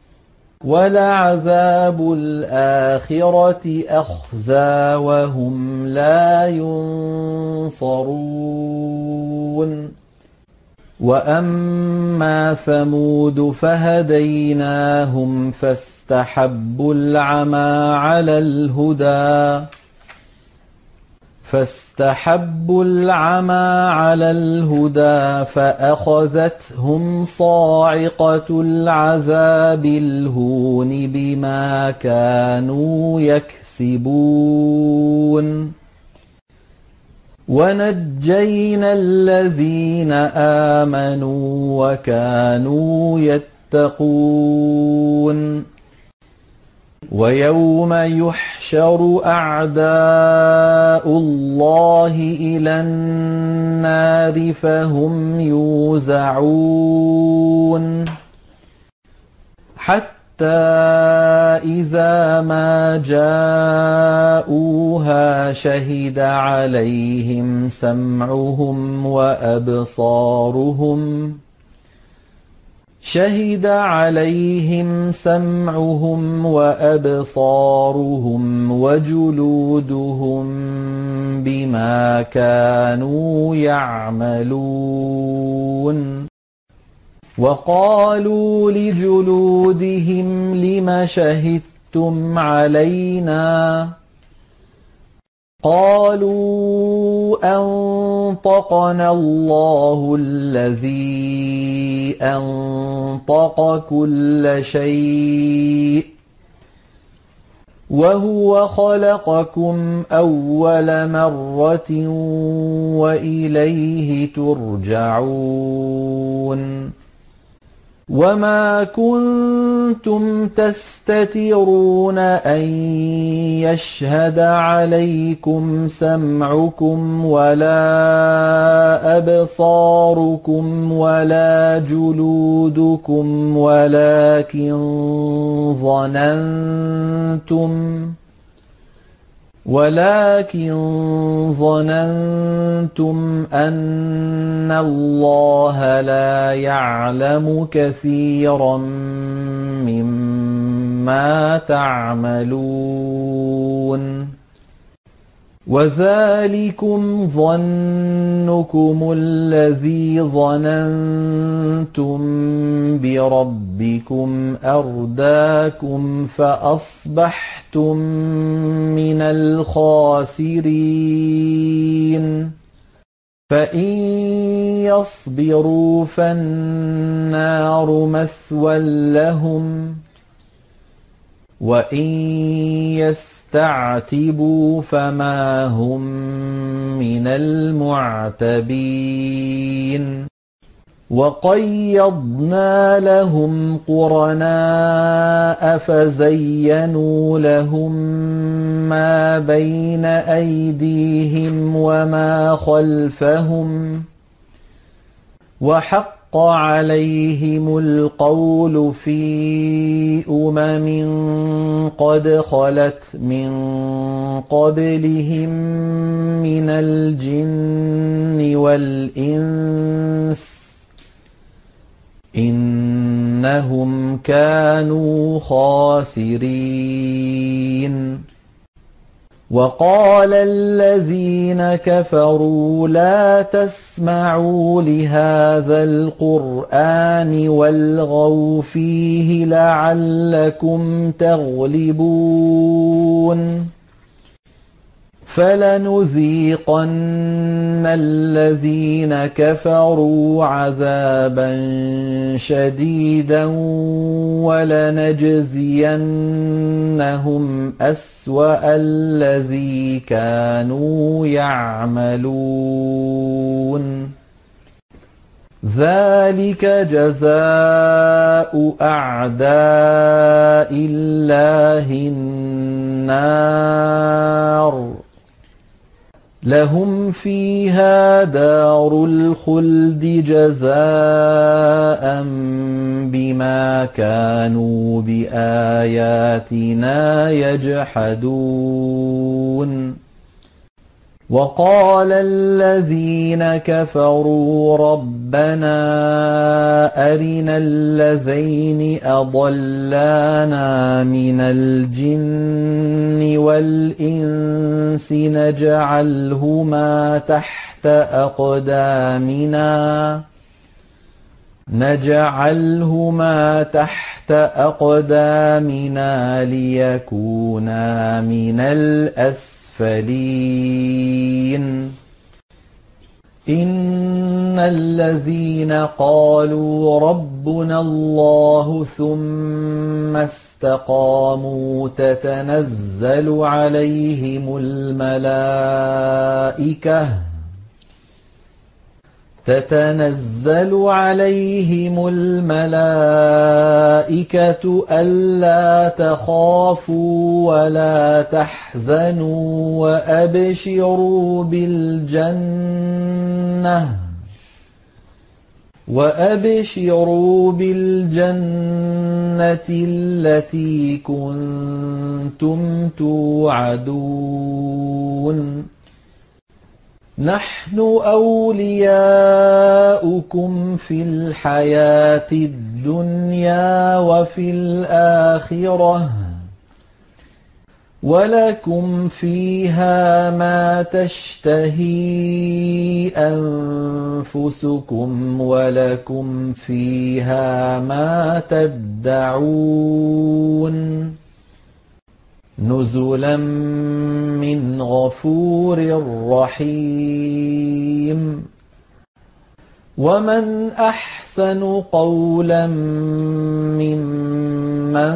ولعذاب الآخرة أخزى وهم لا ينصرون وأما ثمود فهديناهم فاستحبوا العمى على الهدى فأخذتهم صاعقة العذاب الهون بما كانوا يكسبون ونجينا الذين آمنوا وكانوا يتقون ويوم يحشر أعداء الله إلى النار فهم يوزعون حتى إذا ما جاءوها شهد عليهم سمعهم وأبصارهم وجلودهم بما كانوا يعملون وقالوا لجلودهم لم شهدتم علينا قالوا أنطقنا الله الذي أنطق كل شيء وهو خلقكم أول مرة وإليه ترجعون وما كنتم تستترون أن يشهد عليكم سمعكم ولا أبصاركم ولا جلودكم ولكن ظننتم أن الله لا يعلم كثيرا مما تعملون وذلكم ظنكم الذي ظننتم بربكم أرداكم فأصبحتم من الخاسرين فإن يصبروا فالنار مثوى لهم وإن يستعتبوا فما هم من المعتبين وقيضنا لهم قرناء فزينوا لهم ما بين أيديهم وما خلفهم وحق عليهم القول في قد خلت من قبلهم من الجن والإنس إنهم كانوا خاسرين وقال الذين كفروا لا تسمعوا لهذا القرآن والغوا فيه لعلكم تغلبون فلنذيقن الذين كفروا عذابا شديدا ولنجزينهم أسوأ الذي كانوا يعملون ذلك جزاء أعداء الله النار لهم فيها دار الخلد جزاء بما كانوا بآياتنا يجحدون وقال الذين كفروا ربنا أرنا الذين أضلانا من الجن والإنس نجعلهما تحت أقدامنا ليكونا من الأسفلين إن الذين قالوا ربنا الله ثم استقاموا تتنزل عليهم تتنزل عليهم الملائكة ألا تخافوا ولا تحزنوا وأبشروا بالجنة التي كنتم توعدون نحن أولياؤكم في الحياة الدنيا وفي الآخرة ولكم فيها ما تشتهي أنفسكم ولكم فيها ما تدعون نزلا من غفور رحيم ومن أحسن قولا ممن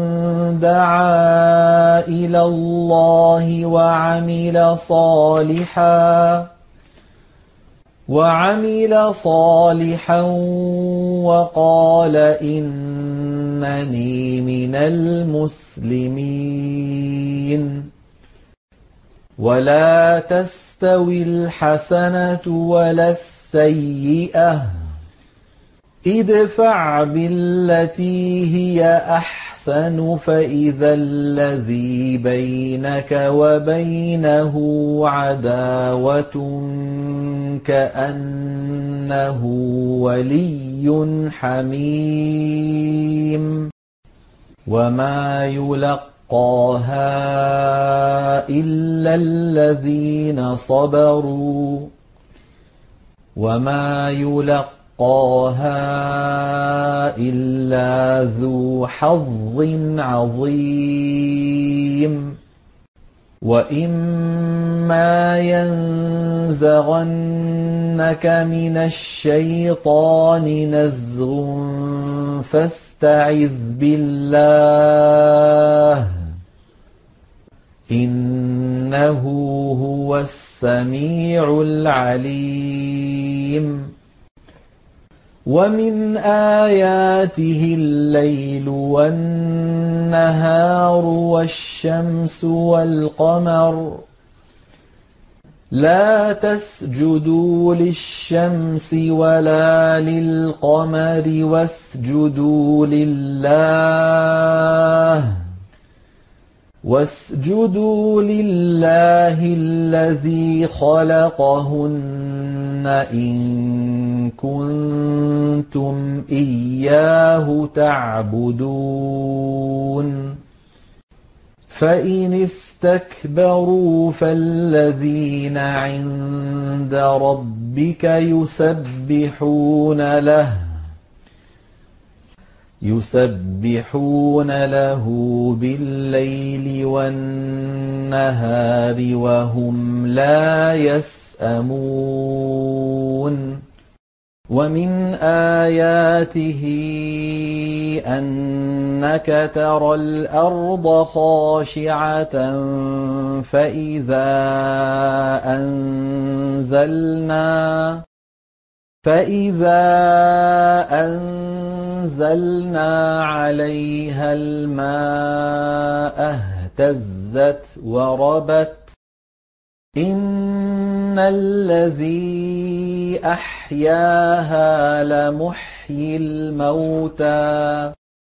دعا إلى الله وعمل صالحا وقال إنني من المسلمين ولا تستوي الحسنة ولا السيئة ادفع بالتي هي أحسن فإذا الذي بينك وبينه عداوة كأنه ولي حميم وما يلقاها إلا الذين صبروا وما يلقاها إلا ذو حظ عظيم وإما ينزغنك من الشيطان نزغ فاستعذ بالله إنه هو السميع العليم ومن آياته الليل والنهار والشمس والقمر لا تسجدوا للشمس ولا للقمر واسجدوا لله الذي خلقهن إن كنتم إياه تعبدون فإن استكبروا فالذين عند ربك يسبحون له بالليل والنهار وهم لا يسأمون ومن آياته أنك ترى الأرض خاشعة فإذا أنزلنا عليها الماء اهتزت وربت إن الذي أحياها لمحيي الموتى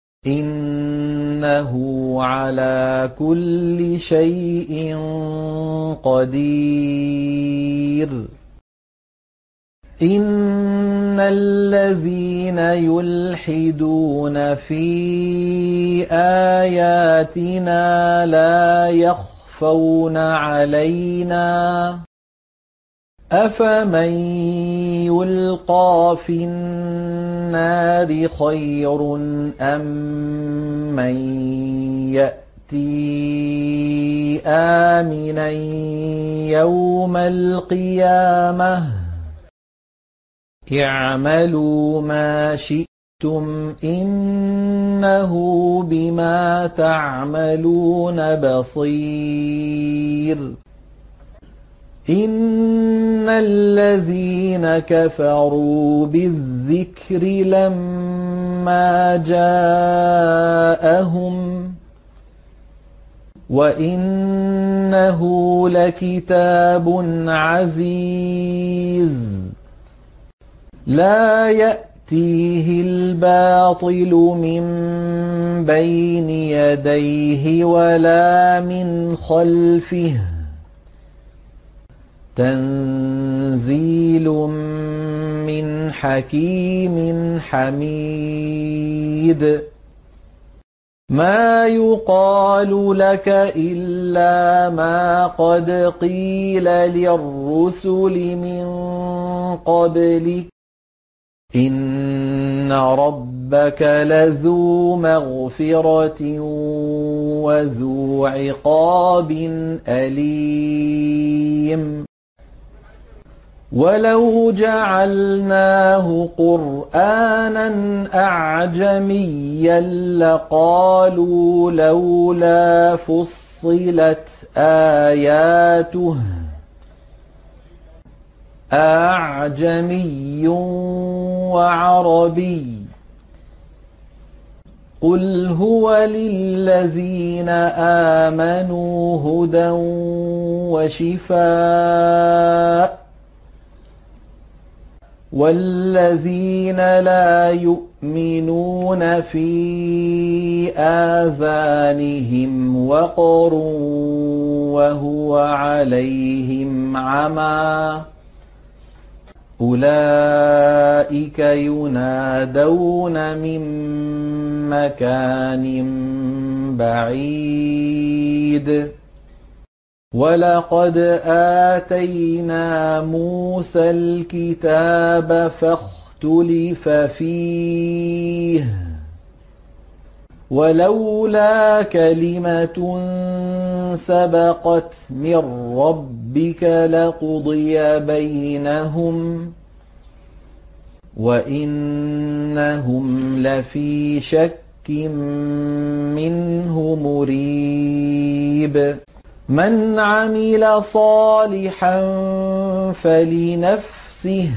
إنه على كل شيء قدير إن الذين يلحدون في آياتنا لا يخفون علينا أفمن يلقى في النار خير أم من يأتي آمنا يوم القيامة اعملوا ما شئتم إنه بما تعملون بصير إن الذين كفروا بالذكر لما جاءهم وإنه لكتاب عزيز لا يأتيه الباطل من بين يديه ولا من خلفه تنزيل من حكيم حميد ما يقال لك إلا ما قد قيل للرسل من قبلك إن ربك لذو مغفرة وذو عقاب أليم ولو جعلناه قرآنا أعجميا لقالوا لولا فصلت آياته أعجمي وعربي قل هو للذين آمنوا هدى وشفاء والذين لا يؤمنون في آذانهم وقر وهو عليهم عمى أولئك ينادون من مكان بعيد ولقد آتينا موسى الكتاب فاختلف فيه ولولا كلمة سبقت من ربك لقضي بينهم وإنهم لفي شك منه مريب من عمل صالحا فلنفسه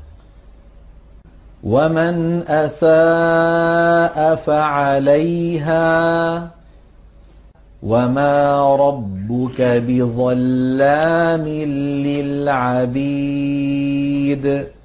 ومن أساء فعليها وما ربك بظلام للعبيد